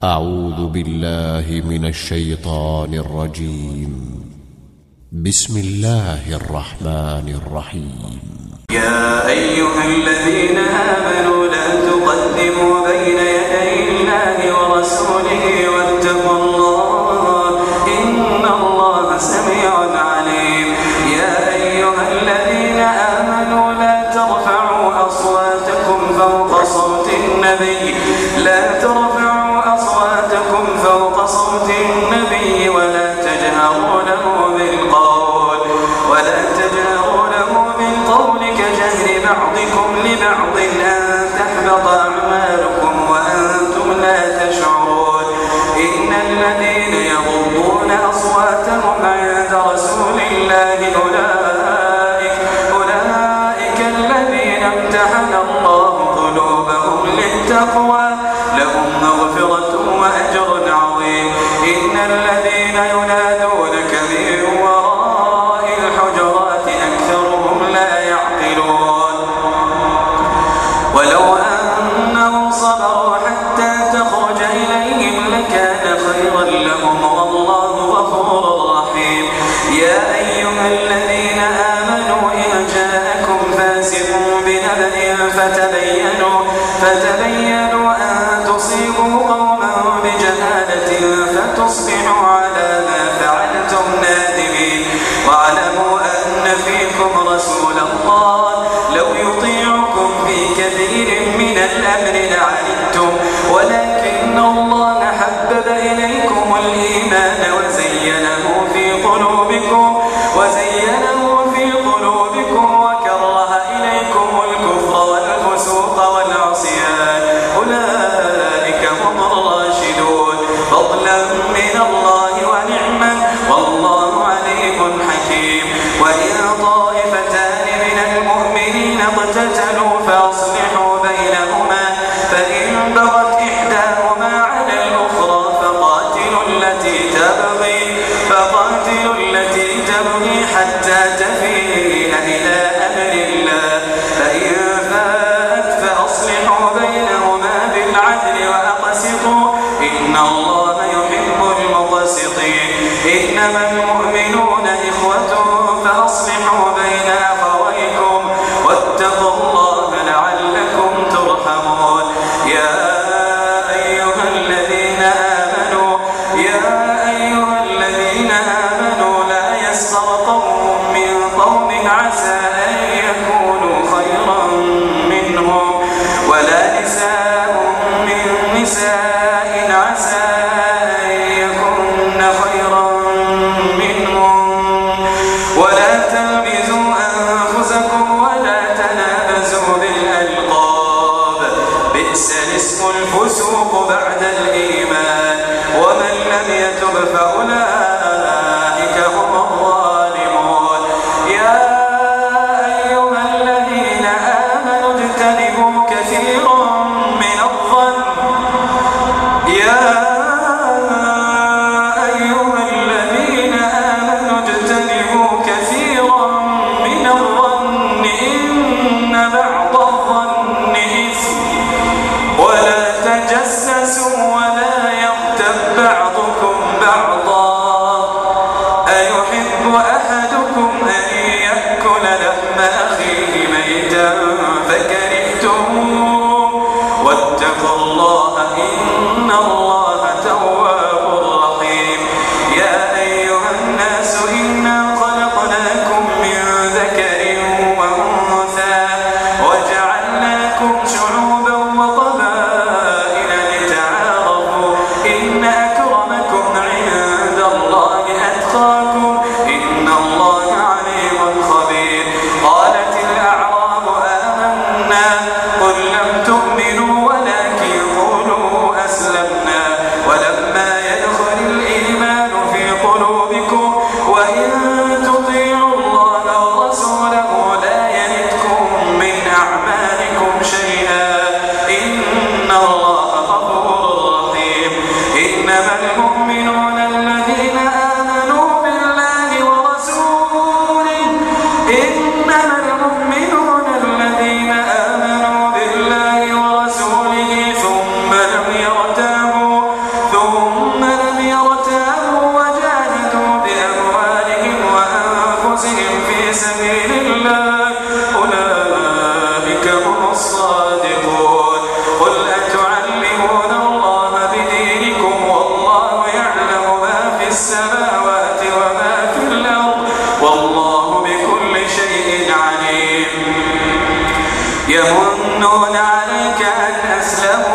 أعوذ بالله من الشيطان الرجيم. بسم الله الرحمن الرحيم. يا أيها الذين آمنوا لا تقدموا بين يدي الله ورسوله واتقوا الله إن الله سميع عليم. يا أيها الذين آمنوا لا ترفعوا أصواتكم فوق صوت النبي ولا تجهروا له بالقول كجهر بعضكم لبعض أن تحبط أعمالكم وأنتم لا تشعرون. إن الذين يغضون أصواتهم عند رسول الله أولئك الذين امتحن الله قلوبهم للتقوى لهم مغفرة وأجر عظيم. إن الذين ينادونك من وراء الحجرات أكثرهم لا يعقلون. ولو أنهم صبروا حتى تخرج إليهم لكان خيرا لهم والله غفور رحيم. يا أيها الذين آمنوا إن جاءكم فاسق بنبأ فتبينوا أن تصيبوا قوما بجهالة فتصبحوا على ما فعلتم نادمين. واعلموا أن فيكم رسول الله لو يطيعكم في كثير من الأمر لعنتم ولكن الله حبب إليكم الإيمان وزينه في قلوبكم وكره إليكم الكفر والفسوق والعصيان أولئك هم الراشدون فضلا من الله ونعما والله عليم حكيم. وإن طائفتان من المؤمنين اقتتلوا فأصلحوا بينهما فإن بغت إحداهما على الأخرى فقاتلوا التي تبغي حتى تفيء إلى أمر الله فإن فاءت فأصلحوا بينهما بالعدل وأقسطوا إن الله يحب المقسطين. إنما المؤمنون إخوة فأصلحوا بين أخويكم واتقوا الله لعلكم ترحمون. يا أيها الذين آمنوا لا يسخر قوم من قوم عسى أن يكونوا خيرا منهم ولا نساء من نساء عسى أن يكن خيرا منهم ولا تلمزوا أنفسكم ولا تنابزوا بالألقاب بئس الاسم الفسوق بعد الإيمان ومن لم يتب فأولئك هم الظالمون. يا أيها الذين آمنوا اجتنبوا كثيرا من الظن إن بعض الظن إثم ولا تجسسوا ولا يغتب بعضكم بعضا أيحب أحدكم أن يأكل لحم أخيه ميتا فكرهتموه واتقوا الله إن الله تواب رحيم. يا أيها الناس إنا خلقناكم من ذكر وأنثى وجعلناكم شعوبا وقبائل لتعارفوا إن أكرمكم كان أسلم